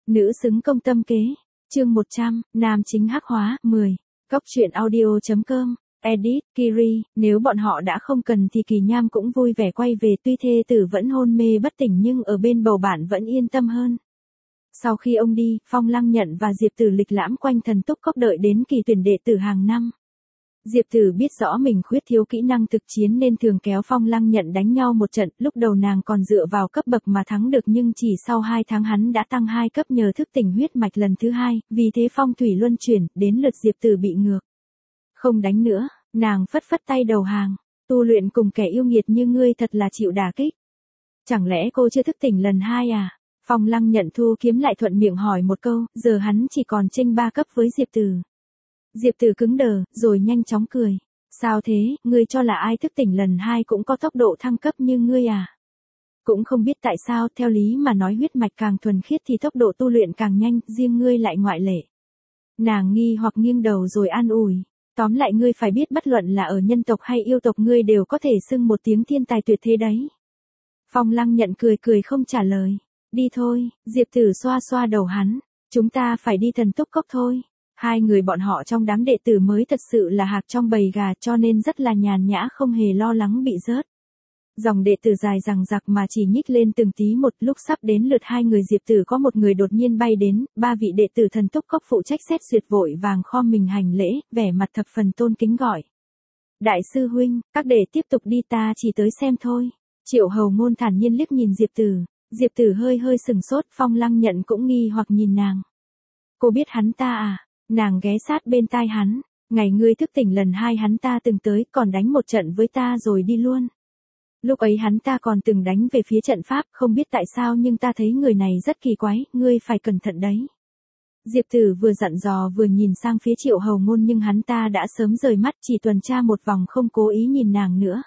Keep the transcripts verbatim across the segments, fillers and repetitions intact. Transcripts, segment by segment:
Nữ xứng công tâm kế. Chương một trăm, nam chính hắc hóa, mười. Góc truyện audio.com. Edit, Kiri, nếu bọn họ đã không cần thì Kỳ Nham cũng vui vẻ quay về, tuy thê tử vẫn hôn mê bất tỉnh nhưng ở bên bầu bạn vẫn yên tâm hơn. Sau khi ông đi, Phong Lăng Nhận và Diệp Tử lịch lãm quanh thần túc cốc đợi đến kỳ tuyển đệ tử hàng năm. Diệp Tử biết rõ mình khuyết thiếu kỹ năng thực chiến nên thường kéo Phong Lăng Nhận đánh nhau một trận, lúc đầu nàng còn dựa vào cấp bậc mà thắng được nhưng chỉ sau hai tháng hắn đã tăng hai cấp nhờ thức tỉnh huyết mạch lần thứ hai, vì thế phong thủy luân chuyển, đến lượt Diệp Tử bị ngược. Không đánh nữa, nàng phất phất tay đầu hàng, tu luyện cùng kẻ yêu nghiệt như ngươi thật là chịu đả kích. Chẳng lẽ cô chưa thức tỉnh lần hai à? Phong Lăng Nhận thu kiếm lại thuận miệng hỏi một câu, giờ hắn chỉ còn chênh ba cấp với Diệp Tử. Diệp Tử cứng đờ, rồi nhanh chóng cười. Sao thế, ngươi cho là ai thức tỉnh lần hai cũng có tốc độ thăng cấp như ngươi à? Cũng không biết tại sao, theo lý mà nói huyết mạch càng thuần khiết thì tốc độ tu luyện càng nhanh, riêng ngươi lại ngoại lệ. Nàng nghi hoặc nghiêng đầu rồi an ủi. Tóm lại ngươi phải biết bất luận là ở nhân tộc hay yêu tộc ngươi đều có thể xưng một tiếng thiên tài tuyệt thế đấy. Phong Lăng Nhận cười cười không trả lời. Đi thôi, Diệp Tử xoa xoa đầu hắn. Chúng ta phải đi thần túc cốc thôi. Hai người bọn họ trong đám đệ tử mới thật sự là hạc trong bầy gà cho nên rất là nhàn nhã không hề lo lắng bị rớt. Dòng đệ tử dài dằng dặc mà chỉ nhích lên từng tí một, lúc sắp đến lượt hai người Diệp Tử có một người đột nhiên bay đến, ba vị đệ tử thần túc cốc phụ trách xét duyệt vội vàng khom mình hành lễ, vẻ mặt thập phần tôn kính gọi. Đại sư huynh, các đệ tiếp tục đi, ta chỉ tới xem thôi. Triệu Hầu Ngôn thản nhiên liếc nhìn Diệp Tử, Diệp Tử hơi hơi sừng sốt, Phong Lăng Nhận cũng nghi hoặc nhìn nàng. Cô biết hắn ta à? Nàng ghé sát bên tai hắn, ngày ngươi thức tỉnh lần hai hắn ta từng tới còn đánh một trận với ta rồi đi luôn. Lúc ấy hắn ta còn từng đánh về phía trận pháp, không biết tại sao nhưng ta thấy người này rất kỳ quái, ngươi phải cẩn thận đấy. Diệp Tử vừa dặn dò vừa nhìn sang phía Triệu Hầu Ngôn nhưng hắn ta đã sớm rời mắt, chỉ tuần tra một vòng không cố ý nhìn nàng nữa.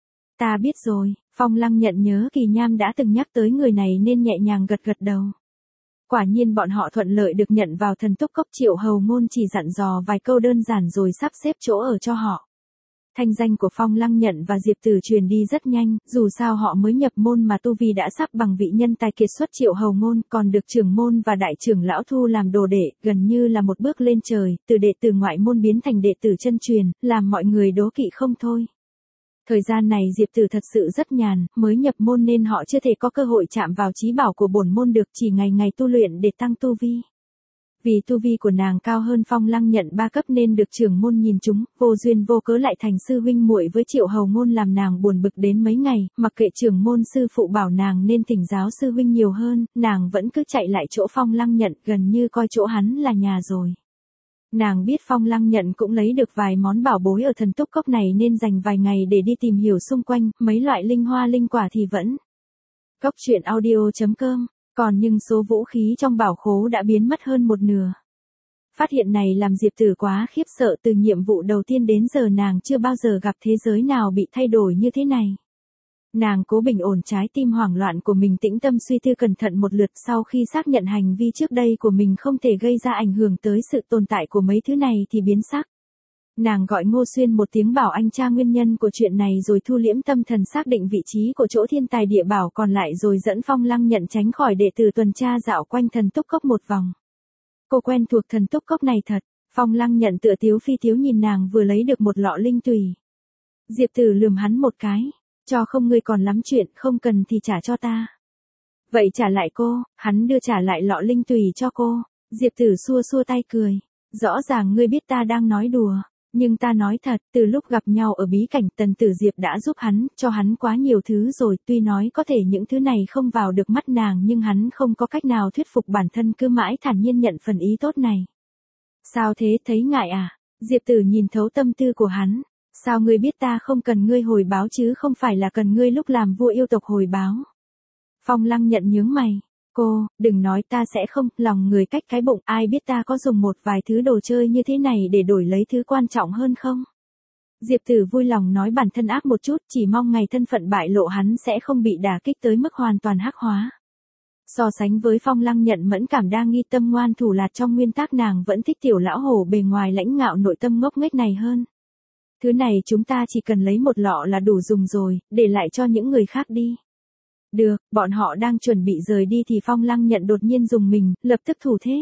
Ta biết rồi, Phong Lăng Nhận nhớ Kỳ Nham đã từng nhắc tới người này nên nhẹ nhàng gật gật đầu. Quả nhiên bọn họ thuận lợi được nhận vào thần túc cốc, Triệu Hầu Ngôn chỉ dặn dò vài câu đơn giản rồi sắp xếp chỗ ở cho họ. Thanh danh của Phong Lăng Nhận và Diệp Tử truyền đi rất nhanh, dù sao họ mới nhập môn mà tu vi đã sắp bằng vị nhân tài kiệt xuất Triệu Hầu Ngôn, còn được trưởng môn và đại trưởng lão thu làm đồ đệ, gần như là một bước lên trời, từ đệ tử ngoại môn biến thành đệ tử chân truyền, làm mọi người đố kỵ không thôi. Thời gian này Diệp Tử thật sự rất nhàn, mới nhập môn nên họ chưa thể có cơ hội chạm vào chí bảo của bổn môn được, chỉ ngày ngày tu luyện để tăng tu vi. Vì tu vi của nàng cao hơn Phong Lăng Nhận ba cấp nên được trưởng môn nhìn chúng, vô duyên vô cớ lại thành sư huynh muội với Triệu Hầu Ngôn làm nàng buồn bực đến mấy ngày, mặc kệ trưởng môn sư phụ bảo nàng nên thỉnh giáo sư huynh nhiều hơn, nàng vẫn cứ chạy lại chỗ Phong Lăng Nhận, gần như coi chỗ hắn là nhà rồi. Nàng biết Phong Lăng Nhận cũng lấy được vài món bảo bối ở thần túc cốc này nên dành vài ngày để đi tìm hiểu xung quanh, mấy loại linh hoa linh quả thì vẫn. Góc truyện audio.com, còn nhưng số vũ khí trong bảo khố đã biến mất hơn một nửa. Phát hiện này làm Diệp Tử quá khiếp sợ, từ nhiệm vụ đầu tiên đến giờ nàng chưa bao giờ gặp thế giới nào bị thay đổi như thế này. Nàng cố bình ổn trái tim hoảng loạn của mình, tĩnh tâm suy tư cẩn thận một lượt, sau khi xác nhận hành vi trước đây của mình không thể gây ra ảnh hưởng tới sự tồn tại của mấy thứ này thì biến sắc. Nàng gọi Ngô Xuyên một tiếng bảo anh tra nguyên nhân của chuyện này rồi thu liễm tâm thần xác định vị trí của chỗ thiên tài địa bảo còn lại rồi dẫn Phong Lăng Nhận tránh khỏi đệ tử tuần tra dạo quanh thần túc cốc một vòng. Cô quen thuộc thần túc cốc này thật, Phong Lăng Nhận tựa tiếu phi tiếu nhìn nàng vừa lấy được một lọ linh tùy. Diệp Tử lườm hắn một cái. Cho không, ngươi còn lắm chuyện, không cần thì trả cho ta. Vậy trả lại cô, hắn đưa trả lại lọ linh tùy cho cô. Diệp Tử xua xua tay cười. Rõ ràng ngươi biết ta đang nói đùa, nhưng ta nói thật, từ lúc gặp nhau ở bí cảnh Tần Tử Diệp đã giúp hắn, cho hắn quá nhiều thứ rồi, tuy nói có thể những thứ này không vào được mắt nàng nhưng hắn không có cách nào thuyết phục bản thân, cứ mãi thản nhiên nhận phần ý tốt này. Sao thế, thấy ngại à? Diệp Tử nhìn thấu tâm tư của hắn. Sao ngươi biết ta không cần ngươi hồi báo chứ không phải là cần ngươi lúc làm vua yêu tộc hồi báo? Phong Lăng Nhận nhướng mày. Cô, đừng nói ta sẽ không, lòng người cách cái bụng, ai biết ta có dùng một vài thứ đồ chơi như thế này để đổi lấy thứ quan trọng hơn không? Diệp Tử vui lòng nói bản thân ác một chút, chỉ mong ngày thân phận bại lộ hắn sẽ không bị đả kích tới mức hoàn toàn hắc hóa. So sánh với Phong Lăng Nhận mẫn cảm đa nghi tâm ngoan thủ lạt, trong nguyên tắc nàng vẫn thích tiểu lão hổ bề ngoài lãnh ngạo nội tâm ngốc nghếch này hơn. Thứ này chúng ta chỉ cần lấy một lọ là đủ dùng rồi, để lại cho những người khác đi. Được, bọn họ đang chuẩn bị rời đi thì Phong Lăng Nhận đột nhiên dùng mình, lập tức thủ thế.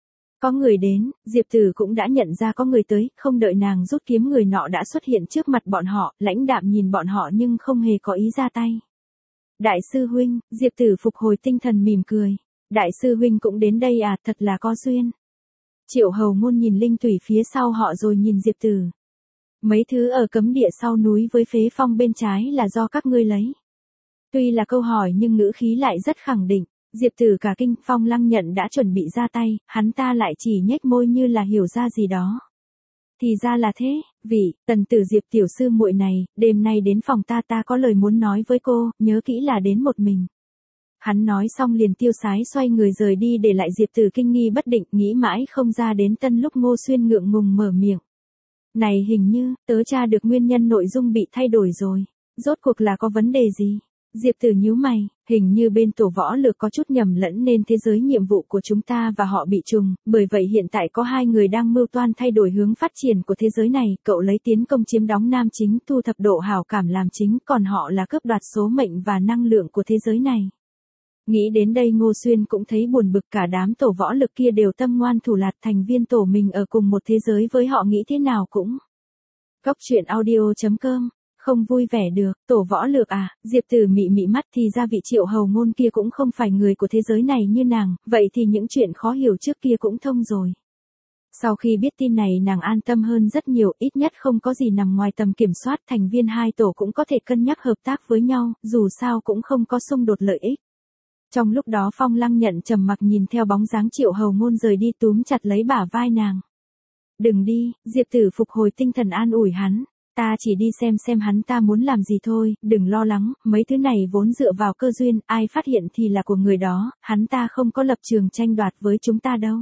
Có người đến, Diệp Tử cũng đã nhận ra có người tới, không đợi nàng rút kiếm người nọ đã xuất hiện trước mặt bọn họ, lãnh đạm nhìn bọn họ nhưng không hề có ý ra tay. Đại sư huynh, Diệp Tử phục hồi tinh thần mỉm cười. Đại sư huynh cũng đến đây à, thật là có duyên. Triệu Hầu Ngôn nhìn linh thủy phía sau họ rồi nhìn Diệp Tử. Mấy thứ ở cấm địa sau núi với phế phong bên trái là do các ngươi lấy. Tuy là câu hỏi nhưng ngữ khí lại rất khẳng định. Diệp Tử cả kinh, Phong Lăng Nhận đã chuẩn bị ra tay, hắn ta lại chỉ nhếch môi như là hiểu ra gì đó. Thì ra là thế, vị, tần tử Diệp tiểu sư muội này, đêm nay đến phòng ta ta có lời muốn nói với cô, nhớ kỹ là đến một mình. Hắn nói xong liền tiêu sái xoay người rời đi để lại Diệp Tử kinh nghi bất định, nghĩ mãi không ra đến tân lúc Ngô Xuyên ngượng ngùng mở miệng. Này hình như, tớ tra được nguyên nhân nội dung bị thay đổi rồi. Rốt cuộc là có vấn đề gì? Diệp Tử nhíu mày, hình như bên tổ võ lược có chút nhầm lẫn nên thế giới nhiệm vụ của chúng ta và họ bị trùng, bởi vậy hiện tại có hai người đang mưu toan thay đổi hướng phát triển của thế giới này, cậu lấy tiến công chiếm đóng nam chính, thu thập độ hảo cảm làm chính, còn họ là cướp đoạt số mệnh và năng lượng của thế giới này. Nghĩ đến đây Ngô Xuyên cũng thấy buồn bực, cả đám tổ võ lực kia đều tâm ngoan thủ lạt, thành viên tổ mình ở cùng một thế giới với họ nghĩ thế nào cũng. Góc truyện audio chấm com Không vui vẻ được, tổ võ lược à, Diệp Tử mị mị mắt, thì ra vị Triệu Hầu Ngôn kia cũng không phải người của thế giới này như nàng, vậy thì những chuyện khó hiểu trước kia cũng thông rồi. Sau khi biết tin này nàng an tâm hơn rất nhiều, ít nhất không có gì nằm ngoài tầm kiểm soát, thành viên hai tổ cũng có thể cân nhắc hợp tác với nhau, dù sao cũng không có xung đột lợi ích. Trong lúc đó Phong Lăng Nhận trầm mặc nhìn theo bóng dáng Triệu Hầu Ngôn rời đi, túm chặt lấy bả vai nàng. Đừng đi, Diệp Tử phục hồi tinh thần an ủi hắn. Ta chỉ đi xem xem hắn ta muốn làm gì thôi, đừng lo lắng, mấy thứ này vốn dựa vào cơ duyên, ai phát hiện thì là của người đó, hắn ta không có lập trường tranh đoạt với chúng ta đâu.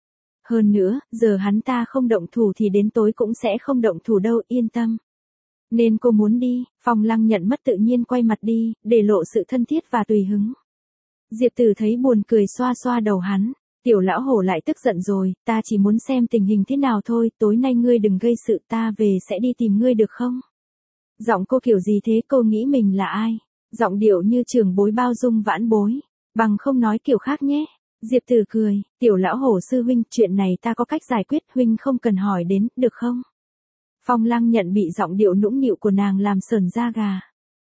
Hơn nữa, giờ hắn ta không động thủ thì đến tối cũng sẽ không động thủ đâu, yên tâm. Nên cô muốn đi, Phong Lăng Nhận mất tự nhiên quay mặt đi, để lộ sự thân thiết và tùy hứng. Diệp Tử thấy buồn cười xoa xoa đầu hắn. Tiểu lão hổ lại tức giận rồi, ta chỉ muốn xem tình hình thế nào thôi, tối nay ngươi đừng gây sự, ta về sẽ đi tìm ngươi được không? Giọng cô kiểu gì thế, cô nghĩ mình là ai? Giọng điệu như trưởng bối bao dung vãn bối, bằng không nói kiểu khác nhé. Diệp Tử cười, tiểu lão hổ sư huynh, chuyện này ta có cách giải quyết, huynh không cần hỏi đến, được không? Phong Lăng Nhận bị giọng điệu nũng nịu của nàng làm sởn da gà.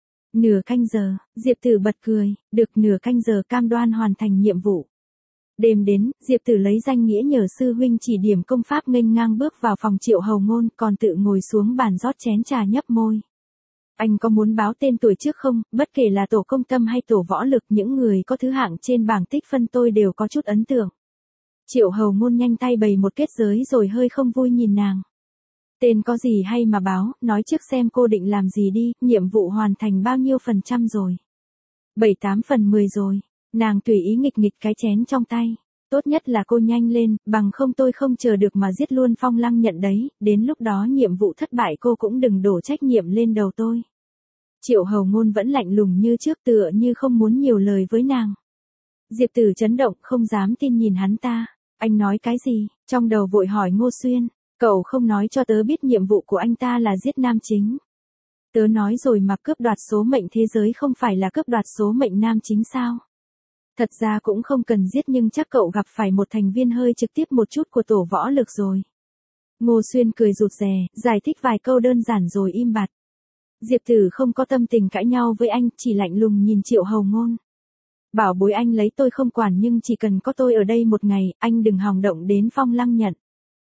Nửa canh giờ, Diệp Tử bật cười, được nửa canh giờ cam đoan hoàn thành nhiệm vụ. Đêm đến, Diệp Tử lấy danh nghĩa nhờ sư huynh chỉ điểm công pháp nghênh ngang bước vào phòng Triệu Hầu Ngôn, còn tự ngồi xuống bàn rót chén trà nhấp môi. Anh có muốn báo tên tuổi trước không, bất kể là tổ công tâm hay tổ võ lực, những người có thứ hạng trên bảng tích phân tôi đều có chút ấn tượng. Triệu Hầu Ngôn nhanh tay bày một kết giới rồi hơi không vui nhìn nàng. Tên có gì hay mà báo, nói trước xem cô định làm gì đi, nhiệm vụ hoàn thành bao nhiêu phần trăm rồi. bảy tám phần mười rồi. Nàng tùy ý nghịch nghịch cái chén trong tay. Tốt nhất là cô nhanh lên, bằng không tôi không chờ được mà giết luôn Phong Lăng Nhận đấy, đến lúc đó nhiệm vụ thất bại cô cũng đừng đổ trách nhiệm lên đầu tôi. Triệu Hầu Ngôn vẫn lạnh lùng như trước, tựa như không muốn nhiều lời với nàng. Diệp Tử chấn động, không dám tin nhìn hắn ta. Anh nói cái gì? Trong đầu vội hỏi Ngô Xuyên. Cậu không nói cho tớ biết nhiệm vụ của anh ta là giết nam chính. Tớ nói rồi mà, cướp đoạt số mệnh thế giới không phải là cướp đoạt số mệnh nam chính sao? Thật ra cũng không cần giết, nhưng chắc cậu gặp phải một thành viên hơi trực tiếp một chút của tổ võ lực rồi. Ngô Xuyên cười rụt rè, giải thích vài câu đơn giản rồi im bặt. Diệp Tử không có tâm tình cãi nhau với anh, chỉ lạnh lùng nhìn Triệu Hầu Ngôn. Bảo bối anh lấy tôi không quản, nhưng chỉ cần có tôi ở đây một ngày, anh đừng hòng động đến Phong Lăng Nhận.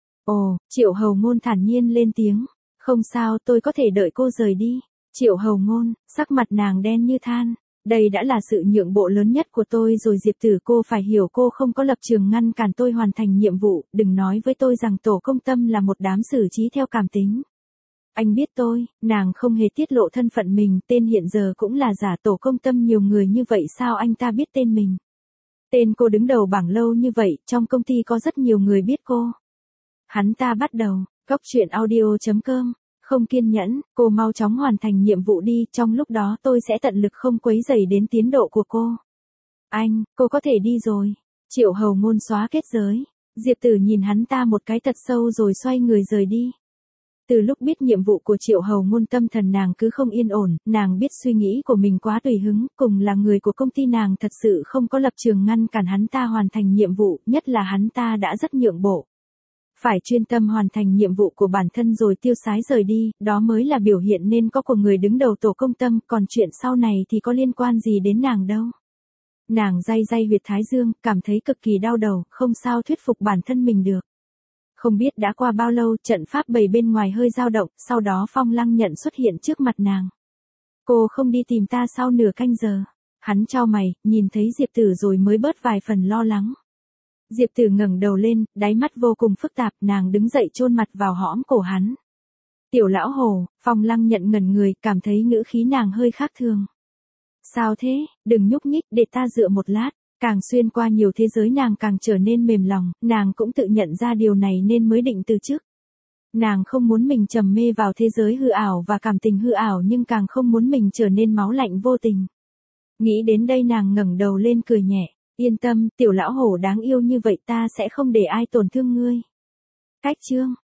Ồ, Triệu Hầu Ngôn thản nhiên lên tiếng. Không sao, tôi có thể đợi cô rời đi. Triệu Hầu Ngôn, sắc mặt nàng đen như than. Đây đã là sự nhượng bộ lớn nhất của tôi rồi Diệp Tử, cô phải hiểu cô không có lập trường ngăn cản tôi hoàn thành nhiệm vụ, đừng nói với tôi rằng tổ công tâm là một đám xử trí theo cảm tính. Anh biết tôi, nàng không hề tiết lộ thân phận mình, tên hiện giờ cũng là giả, tổ công tâm nhiều người như vậy sao anh ta biết tên mình. Tên cô đứng đầu bảng lâu như vậy, trong công ty có rất nhiều người biết cô. Hắn ta bắt đầu, góc truyện audio chấm com Không kiên nhẫn, cô mau chóng hoàn thành nhiệm vụ đi, trong lúc đó tôi sẽ tận lực không quấy rầy đến tiến độ của cô. Anh, cô có thể đi rồi. Triệu Hầu Ngôn xóa kết giới. Diệp Tử nhìn hắn ta một cái thật sâu rồi xoay người rời đi. Từ lúc biết nhiệm vụ của Triệu Hầu Ngôn tâm thần nàng cứ không yên ổn, nàng biết suy nghĩ của mình quá tùy hứng, cùng là người của công ty nàng thật sự không có lập trường ngăn cản hắn ta hoàn thành nhiệm vụ, nhất là hắn ta đã rất nhượng bộ. Phải chuyên tâm hoàn thành nhiệm vụ của bản thân rồi tiêu sái rời đi, đó mới là biểu hiện nên có của người đứng đầu tổ công tâm, còn chuyện sau này thì có liên quan gì đến nàng đâu. Nàng day day huyệt thái dương, cảm thấy cực kỳ đau đầu, không sao thuyết phục bản thân mình được. Không biết đã qua bao lâu, trận pháp bầy bên ngoài hơi dao động, sau đó Phong Lăng Nhận xuất hiện trước mặt nàng. Cô không đi tìm ta sau nửa canh giờ. Hắn chau mày, nhìn thấy Diệp Tử rồi mới bớt vài phần lo lắng. Diệp Tử ngẩng đầu lên, đáy mắt vô cùng phức tạp, nàng đứng dậy chôn mặt vào hõm cổ hắn. Tiểu lão hồ, Phong Lăng Nhận ngẩn người, cảm thấy ngữ khí nàng hơi khác thường. Sao thế, đừng nhúc nhích, để ta dựa một lát. Càng xuyên qua nhiều thế giới nàng càng trở nên mềm lòng, nàng cũng tự nhận ra điều này nên mới định từ chức. Nàng không muốn mình trầm mê vào thế giới hư ảo và cảm tình hư ảo nhưng càng không muốn mình trở nên máu lạnh vô tình. Nghĩ đến đây nàng ngẩng đầu lên cười nhẹ, yên tâm, tiểu lão hổ đáng yêu như vậy ta sẽ không để ai tổn thương ngươi. Cách chương